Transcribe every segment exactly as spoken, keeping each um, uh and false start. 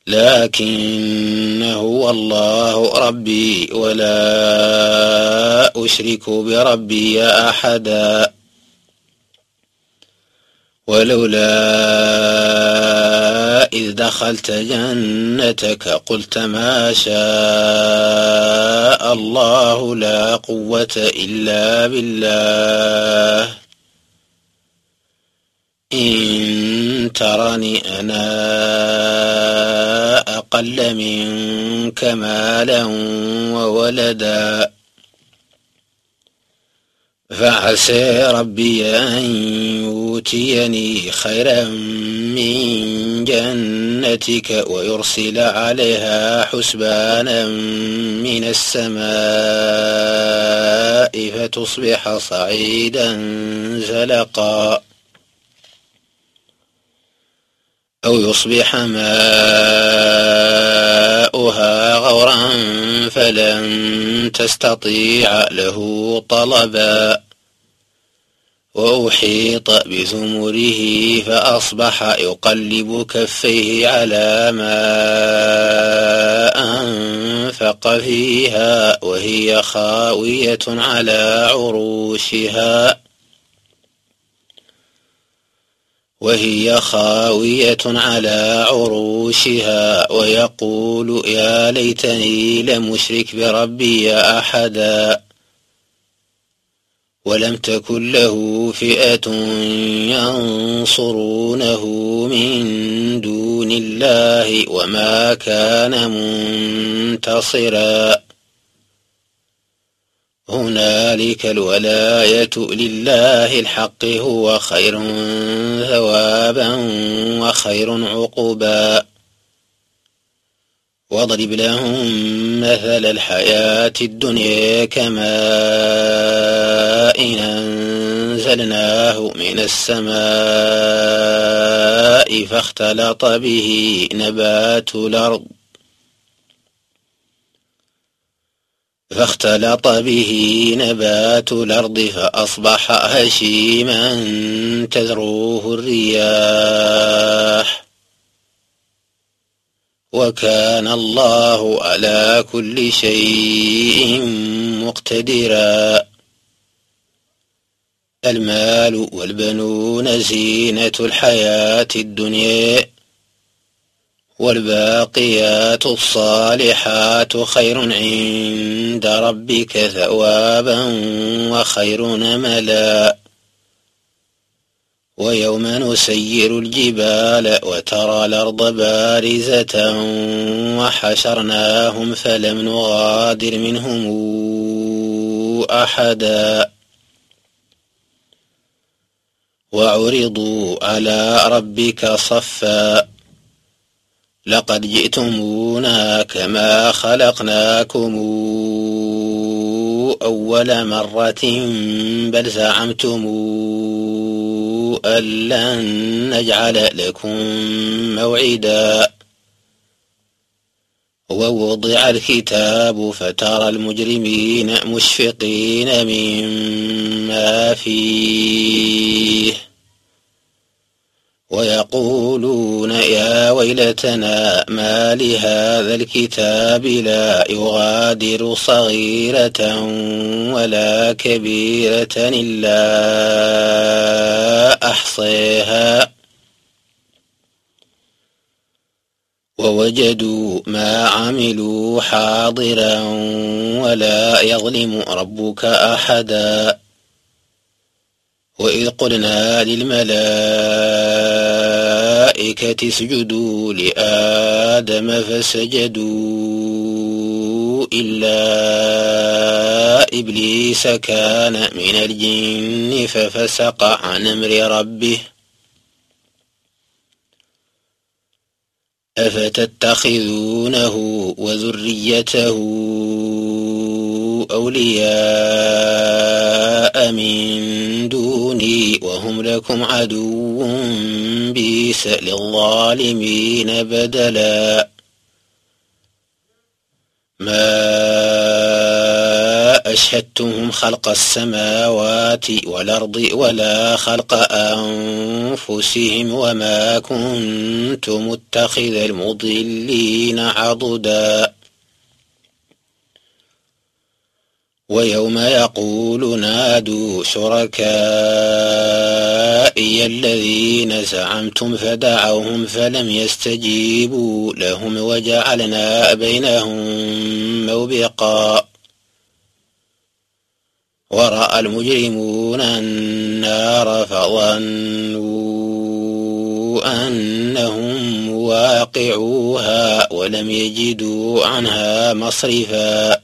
لكن هو الله ربي ولا أشرك بربي أحدا. ولولا إذ دخلت جنتك قلت ما شاء الله لا قوة إلا بالله إن ترني أنا أقل منك مالا وولدا فعسى ربي أن يؤتيني خيرا من جنتك ويرسل عليها حسبانا من السماء فتصبح صعيدا زلقا أو يصبح ماؤها غورا فلن تستطيع له طلبا وأحيط بثمره فأصبح يقلب كفيه على ما أنفق فيها وهي خاوية على عروشها وهي خاوية على عروشها ويقول يا ليتني لم أشرك بربي أحدا ولم تكن له فئة ينصرونه من دون الله وما كان منتصرا هنالك الولاية لله الحق هو خير ثوابا وخير عقبا واضرب لهم مثل الحياة الدنيا كماء أنزلناه من السماء فاختلط به نبات الأرض فاختلط به نبات الأرض فأصبح هشيما تذروه الرياح وكان الله على كل شيء مقتدرا المال والبنون زينة الحياة الدنيا والباقيات الصالحات خير عند ربك ثوابا وخير نملا ويوم نسير الجبال وترى الأرض بارزة وحشرناهم فلم نغادر منهم أحدا وعرضوا على ربك صفا لقد جئتمونا كما خلقناكم أول مرة بل زعمتم أن لن نجعل لكم موعدا ووضع الكتاب فترى المجرمين مشفقين مما فيه ويقولون يا ويلتنا ما لهذا الكتاب لا يغادر صغيرة ولا كبيرة إلا أحصيها ووجدوا ما عملوا حاضرا ولا يظلم ربك أحدا وإذ قلنا للملائكة اسجدوا لآدم فسجدوا إلا إبليس كان من الجن ففسق عن أمر ربه أفتتخذونه وذريته أولياء من دوني وهم لكم عدو بئس للظالمين بدلا ما أشهدتهم خلق السماوات والأرض ولا خلق أنفسهم وما كنت متخذ المضلين عضدا ويوم يقول نادوا شركائي الذين زعمتم فدعوهم فلم يستجيبوا لهم وجعلنا بينهم موبقا ورأى المجرمون النار فظنوا أنهم واقعوها ولم يجدوا عنها مصرفا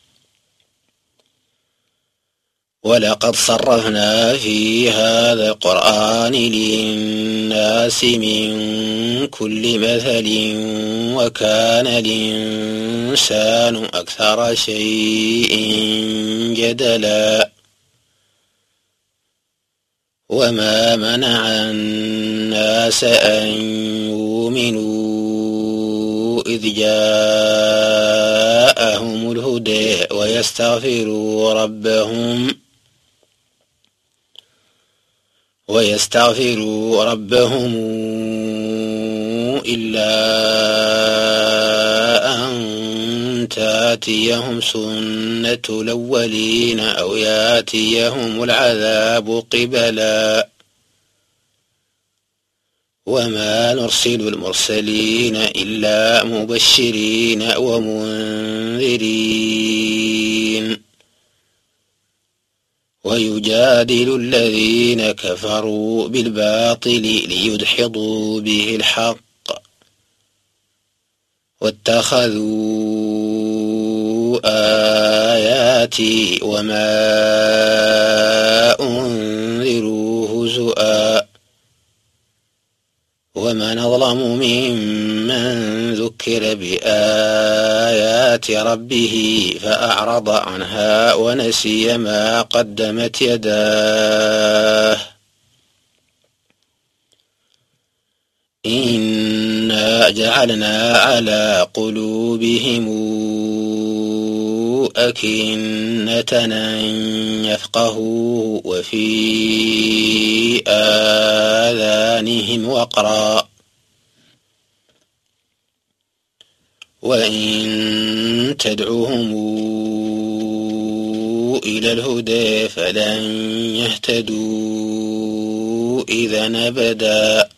ولقد صرفنا في هذا القرآن للناس من كل مثل وكان الإنسان أكثر شيء جدلا وما منع الناس أن يؤمنوا إذ جاءهم الهدى ويستغفروا ربهم ويستغفروا ربهم إلا أن تأتيهم سنة الأولين أو يأتيهم العذاب قبلا وما نرسل المرسلين إلا مبشرين ومنذرين ويجادل الذين كفروا بالباطل ليدحضوا به الحق واتخذوا آياتي وما أنذروا هزؤا ومن أظلم ممن ذكر بآيات ربه فأعرض عنها ونسي ما قدمت يداه إنا جعلنا على قلوبهم أكنة أن يفقهوا وفي آذانهم وقرا وإن تدعوهم إلى الهدى فلن يهتدوا إذا أبدا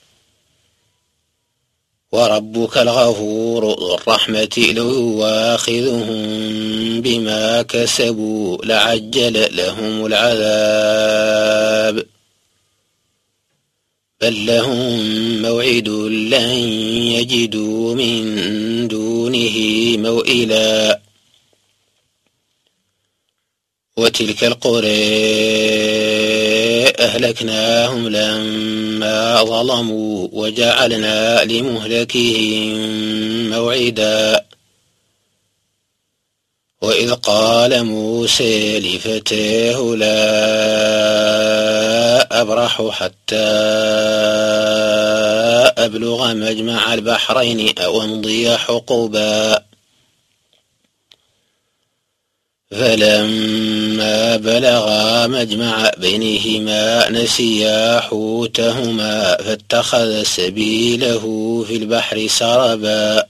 وربك الغفور ذو الرحمة لو يواخذهم بما كسبوا لعجل لهم العذاب بل لهم موعد لن يجدوا من دونه موئلا وتلك القرى أهلكناهم لما ظلموا وجعلنا لمهلكهم موعدا وإذ قال موسى لفتاه لا أبرح حتى أبلغ مجمع البحرين أو أمضي حقبا فلما بلغا مجمع بينهما نسيا حوتهما فاتخذ سبيله في البحر سربا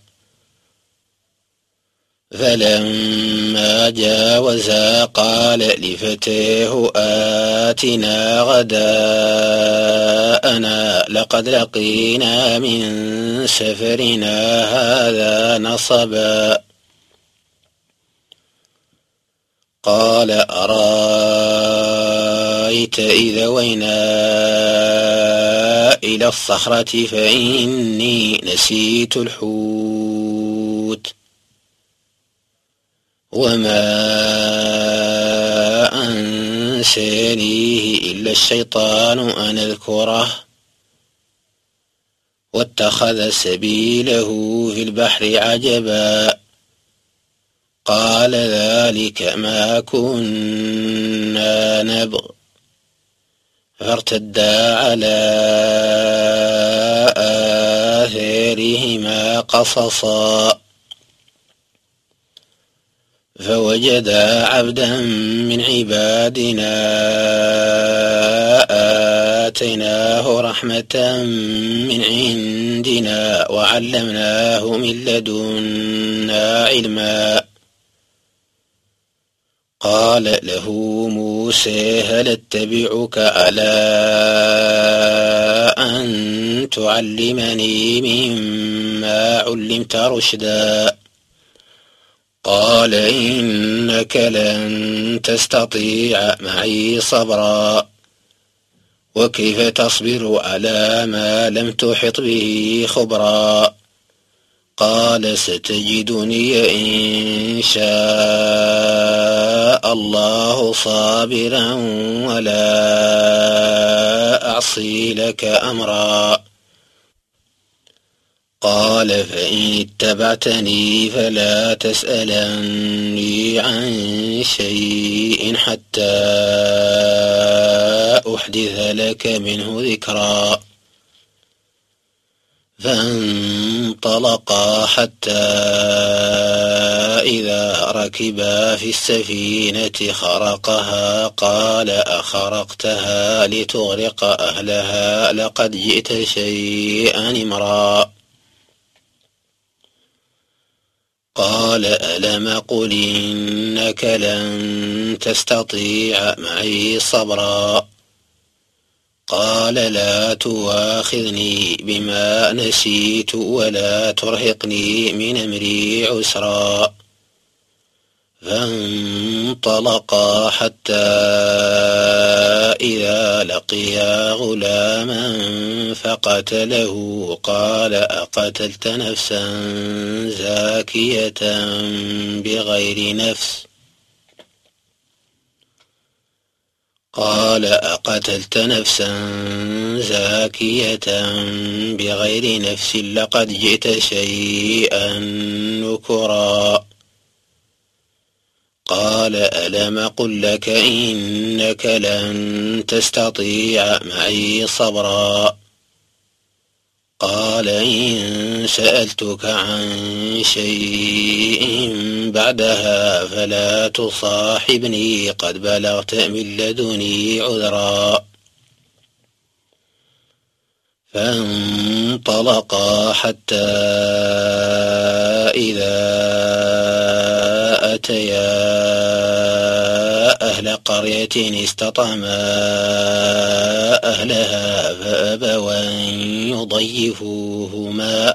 فلما جاوزا قال لفتاه آتنا غداءنا لقد لقينا من سفرنا هذا نصبا قال أرأيت إذا وينا إلى الصخرة فإني نسيت الحوت وما أنسانيه إلا الشيطان أن أذكره واتخذ سبيله في البحر عجبا قال ذلك ما كنا نبغ فارتدا على آثارهما قصصا فوجدا عبدا من عبادنا آتيناه رحمة من عندنا وعلمناه من لدنا علما. قال له موسى هل اتبعك على أن تعلمني مما علمت رشدا؟ قال إنك لن تستطيع معي صبرا وكيف تصبر على ما لم تحط به خبرا؟ قال ستجدني إن شاء الله صابرا ولا أعصي لك أمرا. قال فإن اتبعتني فلا تسألني عن شيء حتى أحدث لك منه ذكرا. فانطلقا حتى إذا ركبا في السفينة خرقها قال أخرقتها لتغرق أهلها لقد جئت شيئا إمرا. قال ألم قل إنك لن تستطيع معي صبرا؟ قال لا تواخذني بما نسيت ولا ترهقني من أمري عسرا. فانطلقا حتى إذا لقيا غلاما فقتله قال أقتلت نفسا زاكية بغير نفس قال أقتلت نفسا زاكية بغير نفس لقد جئت شيئا نكرا. قال ألم قل لك إنك لن تستطيع معي صبرا؟ قال إن سألتك عن شيء بعدها فلا تصاحبني قد بلغت من لدني عذرا. فانطلقا حتى إذا أتيا أهل قرية استطعما أهلها فأبوا أن يضيفوهما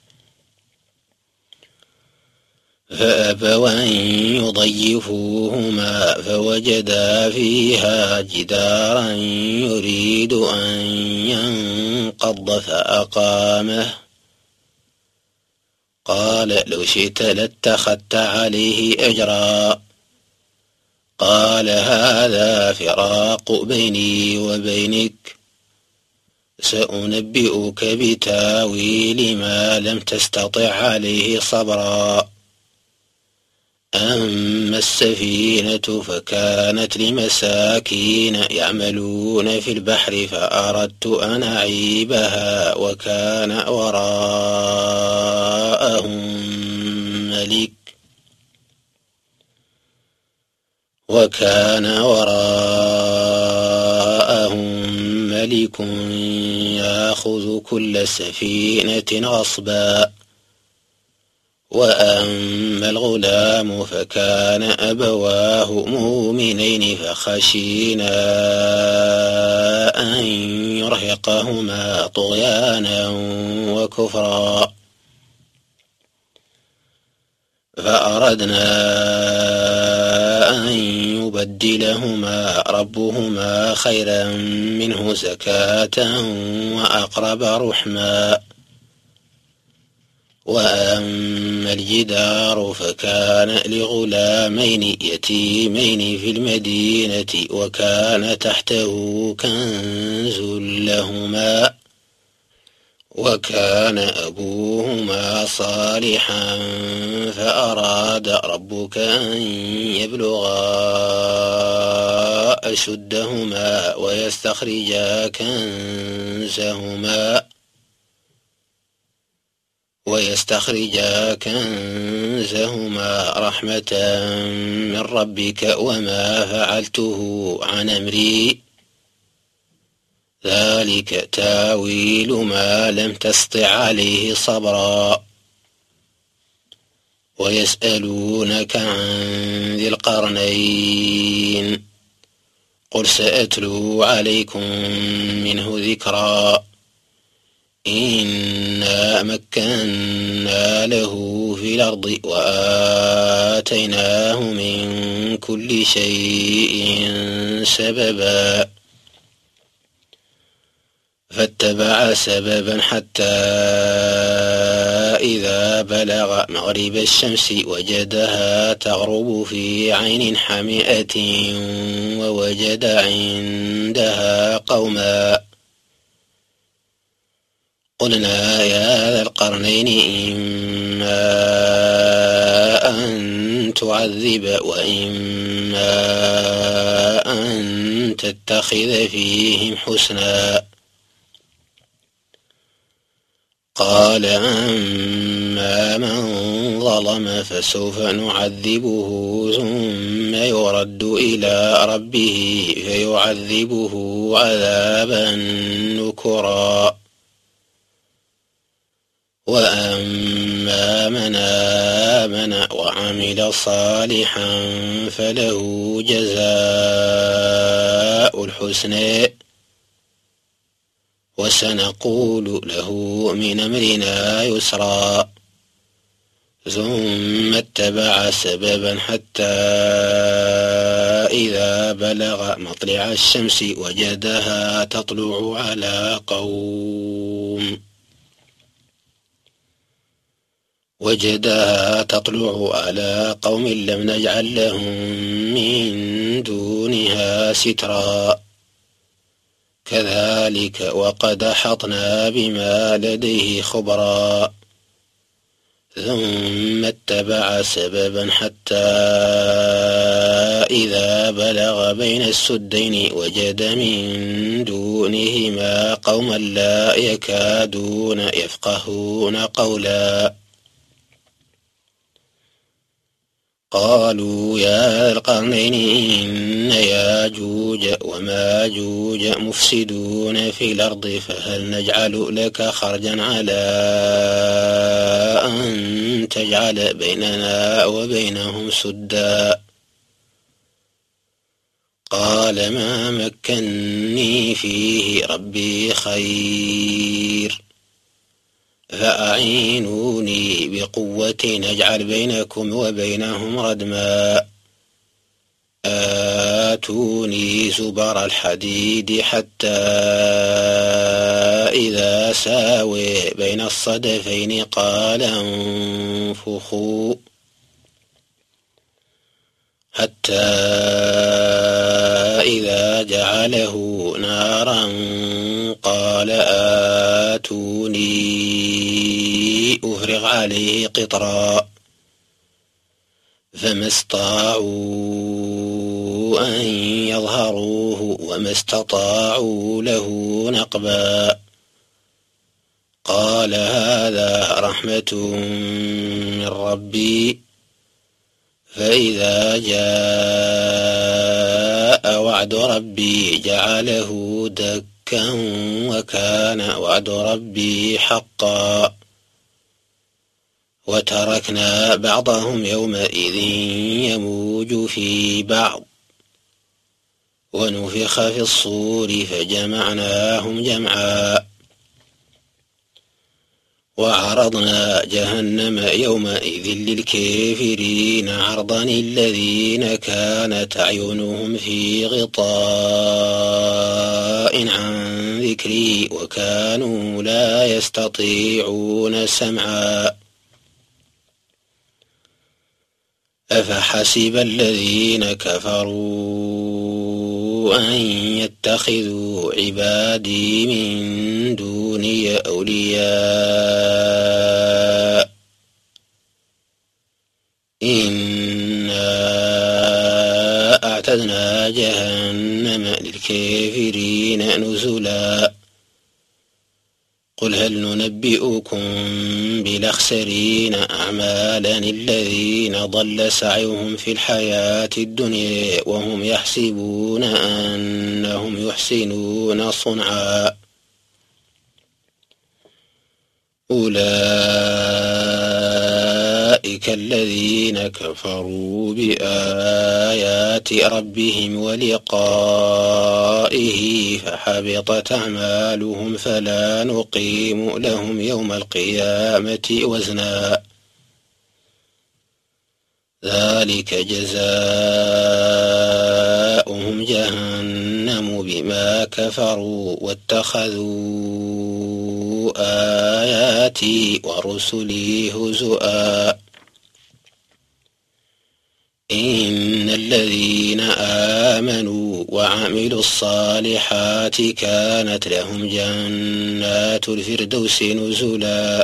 فأبوا أن يضيفوهما فوجدا فيها جدارا يريد أن ينقض فأقامه. قال لو شئت لاتخذت عليه أجرا. قال هذا فراق بيني وبينك سأنبئك بتاويل ما لم تستطع عليه صبرا. أما السفينة فكانت لمساكين يعملون في البحر فأردت أن أعيبها وكان وراءهم ملك وكان وراءهم ملك يأخذ كل سفينة غصبا. وأما الغلام فكان أبواه مؤمنين فخشينا أن يرهقهما طغيانا وكفرا. فأردنا أن يبدلهما ربهما خيرا منه زكاة وأقرب رحما. وأما الجدار فكان لغلامين يتيمين في المدينة وكان تحته كنز لهما وكان أبوهما صالحا فأراد ربك أن يبلغا أشدهما ويستخرجا كنزهما ويستخرجا كنزهما رحمة من ربك وما فعلته عن أمري ذلك تاويل ما لم تسطع عليه صبرا ويسألونك عن ذي القرنين قل سأتلو عليكم منه ذكرا إنا مكنا له في الأرض وآتيناه من كل شيء سببا فاتبع سببا حتى إذا بلغ مغرب الشمس وجدها تغرب في عين حمئة ووجد عندها قوما قلنا يا ذا القرنين إما أن تعذب وإما أن تتخذ فيهم حسنا قال أما من ظلم فسوف نعذبه ثم يرد إلى ربه فيعذبه عذابا نكرا وأما من آمن وعمل صالحا فله جزاء الحسنى وسنقول له من أمرنا يسرا ثم اتبع سببا حتى إذا بلغ مطلع الشمس وجدها تطلع على قوم وجدها تطلع على قوم لم نجعل لهم من دونها سترا كذلك وقد أحطنا بما لديه خبرا ثم اتبع سببا حتى إذا بلغ بين السدين وجد من دونهما قوما لا يكادون يفقهون قولا قالوا يا ذا القرنين إن ياجوج وماجوج مفسدون في الأرض فهل نجعل لك خرجا على أن تجعل بيننا وبينهم سدا قال ما مكني فيه ربي خير فأعينوني بقوة نجعل بينكم وبينهم ردما آتوني زبر الحديد حتى إذا ساوي بين الصدفين قال انفخوا حتى إذا جعله نارا قال آتوني أفرغ عليه قطرا فما استطاعوا أن يظهروه وما استطاعوا له نقبا قال هذا رحمة من ربي فإذا جاء وعد ربي جعله دكا وكان وعد ربي حقا وتركنا بعضهم يومئذ يموج في بعض ونفخ في الصور فجمعناهم جمعا وعرضنا جهنم يومئذ للكافرين عرضا الذين كانت أعينهم في غطاء عن ذكري وكانوا لا يستطيعون سمعا أفحسب الذين كفروا أن يتخذوا عبادي من دوني أولياء إنا أعتدنا جهنم للكافرين نزلا قل هل ننبئكم بالأخسرين أعمالا الذين ضل سعيهم في الحياة الدنيا وهم يحسبون أنهم يحسنون صنعا أولئك الذين كفروا بآيات ربهم ولقائه فحبطت أعمالهم فلا نقيم لهم يوم القيامة وزنا ذلك جزاؤهم جهنم بما كفروا واتخذوا آياتي ورسلي هزؤا إن الذين آمنوا وعملوا الصالحات كانت لهم جنات الفردوس نزلا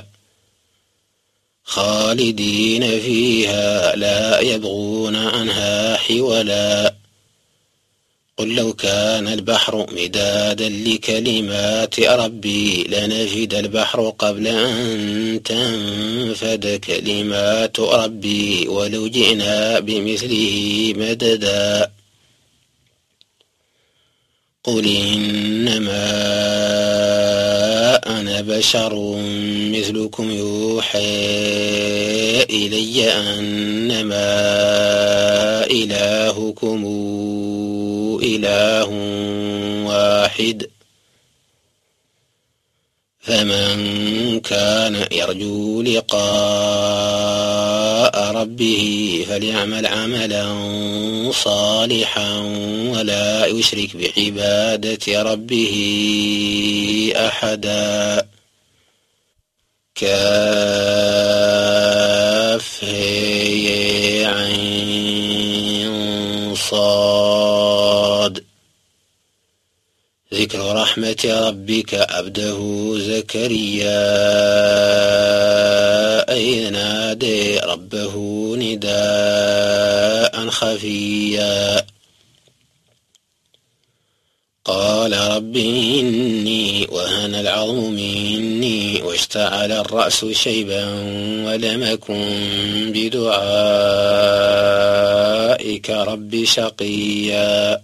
خالدين فيها لا يبغون عنها حولا قل لو كان البحر مدادا لكلمات ربي لنفد البحر قبل أن تنفد كلمات ربي ولو جئنا بمثله مددا قل إنما أنا بشر مثلكم يوحى إلي أنما إلهكم إله واحد فمن كان يرجو لقاء ربه فليعمل عملا صالحا ولا يشرك بعبادة ربه أحدا كاف هي عين صاد ذكر رحمة ربك عبده زكريا إذ نادى ربه نداء خفيا قال رب إني وهن العظم مني واشتعل الرأس شيبا ولم أكن بدعائك رب شقيا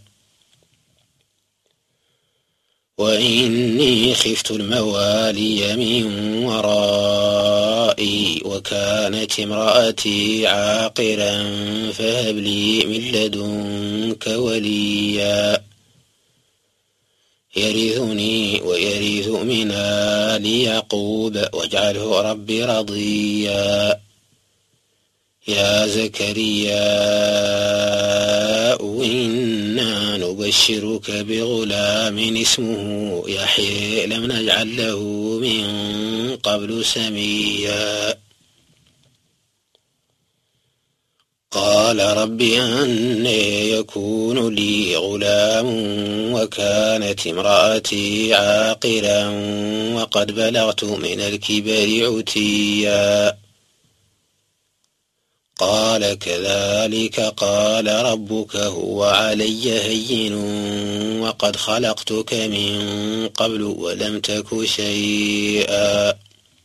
وإني خفت الموالي من ورائي وكانت امرأتي عاقرا فهب لي من لدنك وليا يرثني ويرث من آل يعقوب واجعله ربي رضيا يا زكريا إنا نبشرك بغلام اسمه يحيى لم نجعل له من قبل سميا قال رب أنى يكون لي غلام وكانت امرأتي عاقرا وقد بلغت من الكبر عتيا قال كذلك قال ربك هو علي هين وقد خلقتك من قبل ولم تك شيئا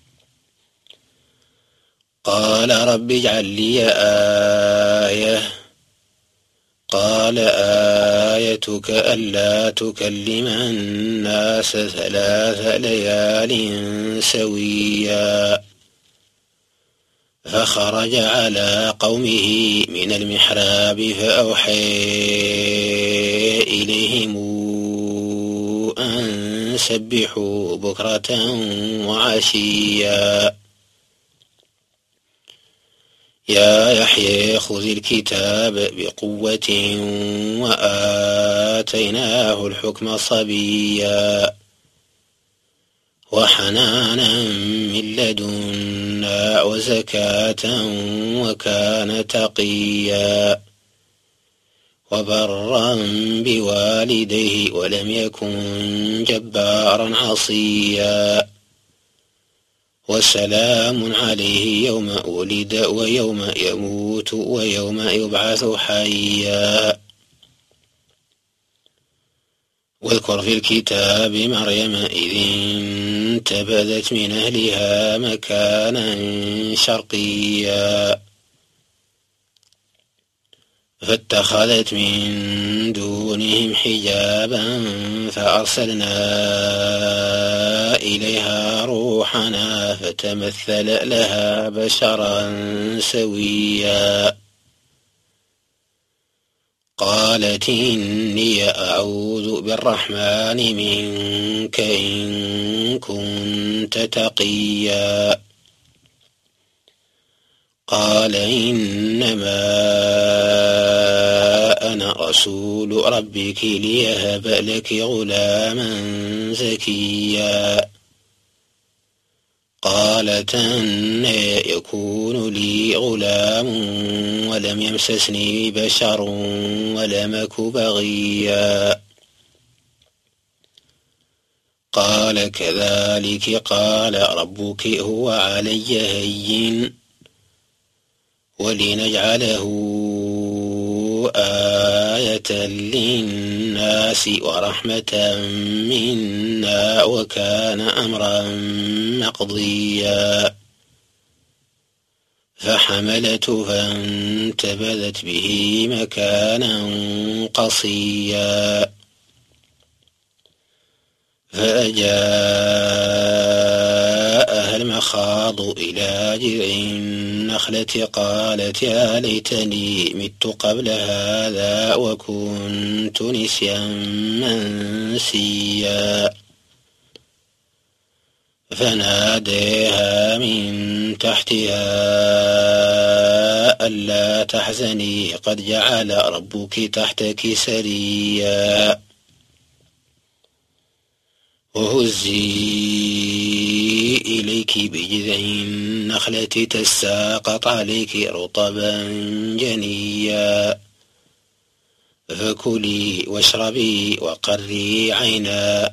قال رب اجعل لي آية قال آيتك ألا تكلم الناس ثلاث ليال سويا فخرج على قومه من المحراب فأوحى إليهم أن سبحوا بكرة وعشيا يا يحيى خذ الكتاب بقوة وآتيناه الحكم صبيا وحنانا من لدنا وزكاة وكان تقيا وبرا بوالديه ولم يكن جبارا عصيا وسلام عليه يوم ولد ويوم يموت ويوم يبعث حيا واذكر في الكتاب مريم إذ انتبذت من أهلها مكانا شرقيا فاتخذت من دونهم حجابا فأرسلنا إليها روحنا فتمثل لها بشرا سويا قالت إني أعوذ بالرحمن منك إن كنت تقيا قال إنما أنا رسول ربك ليهب لك غلاما زكيا قالت أنى يكون لي غلام ولم يمسسني بشر ولم أك بغيا قال كذلك قال ربك هو علي هين ولنجعله آية للناس ورحمة منا وكان أمرا مقضيا فحملته فانتبذت به مكانا قصيا فأجاءها المخاض إلى جذع النخلة قالت يا ليتني مت قبل هذا وكنت نسيا منسيا فناديها من تحتها ألا تحزني قد جعل ربك تحتك سريا وهزي إليك بجذع النخلة تساقط عليك رطبا جنيا فكلي واشربي وقري عينا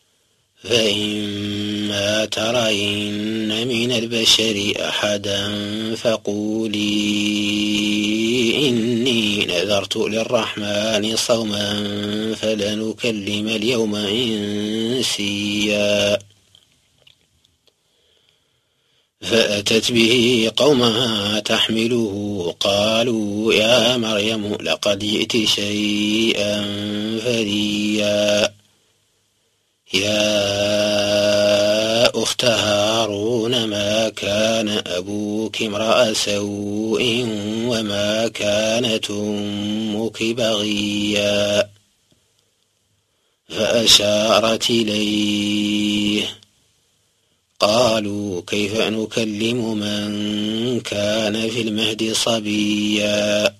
فإما ترين من البشر أحدا فقولي إني نذرت للرحمن صوما فلنكلم اليوم إنسيا فأتت به قومها تحمله قالوا يا مريم لقد جئت شيئا فريا يا أخت هارون ما كان أبوك امرأ سوء وما كانت أمك بغيا فأشارت إليه قالوا كيف نكلم من كان في المهد صبيا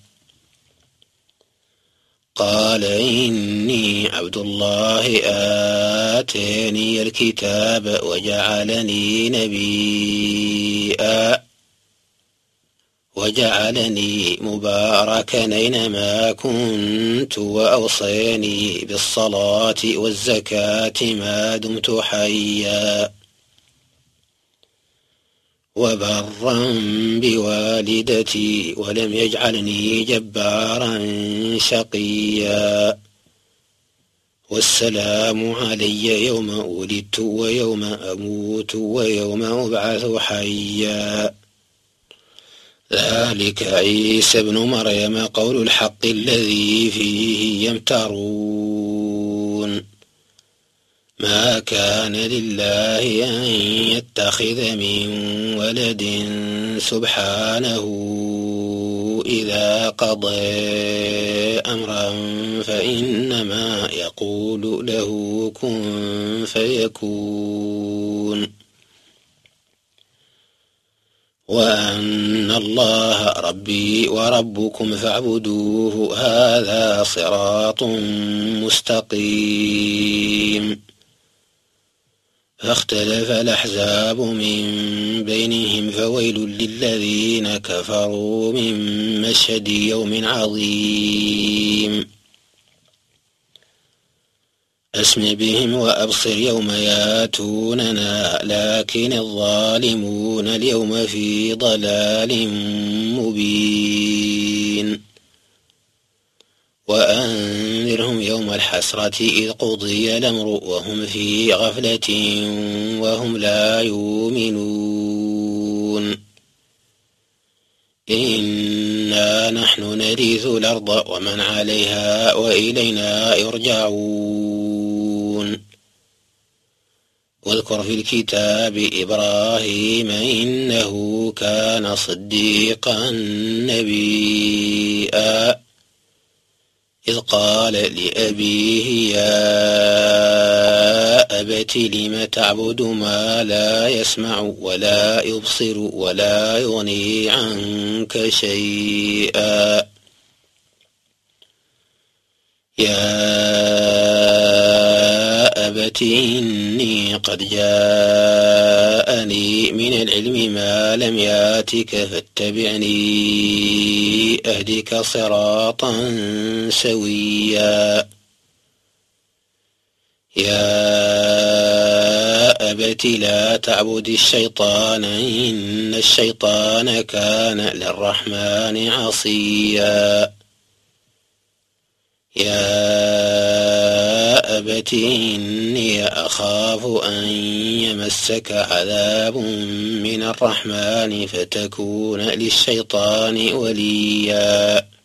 قال إني عبد الله آتاني الكتاب وجعلني نبيا وجعلني مباركا أينما كنت وأوصاني بالصلاة والزكاة ما دمت حيا وبرا بوالدتي ولم يجعلني جبارا شقيا والسلام علي يوم ولدت ويوم أموت ويوم أبعث حيا ذلك عيسى ابن مريم قول الحق الذي فيه يمترون ما كان لله أن يتخذ من ولد سبحانه إذا قضى أمرا فإنما يقول له كن فيكون وأن الله ربي وربكم فاعبدوه هذا صراط مستقيم فاختلف الأحزاب من بينهم فويل للذين كفروا من مشهد يوم عظيم أسم بهم وأبصر يوم ياتوننا لكن الظالمون اليوم في ضلال مبين وأنذرهم يوم الحسرة إذ قضي الأمر وهم في غفلة وهم لا يؤمنون إنا نحن نرث الأرض ومن عليها وإلينا يرجعون واذكر في الكتاب إبراهيم إنه كان صديقا نبيا إذ قال لأبيه يا أبت لم تعبد ما لا يسمع ولا يبصر ولا يغني عنك شيئا يا أبت إني قد جاءني من العلم ما لم ياتك فاتبعني أهدك صراطا سويا يا أبت لا تعبد الشيطان إن الشيطان كان للرحمن عصيا يا أبت إني أخاف أن يمسك عذاب من الرحمن فتكون للشيطان وليا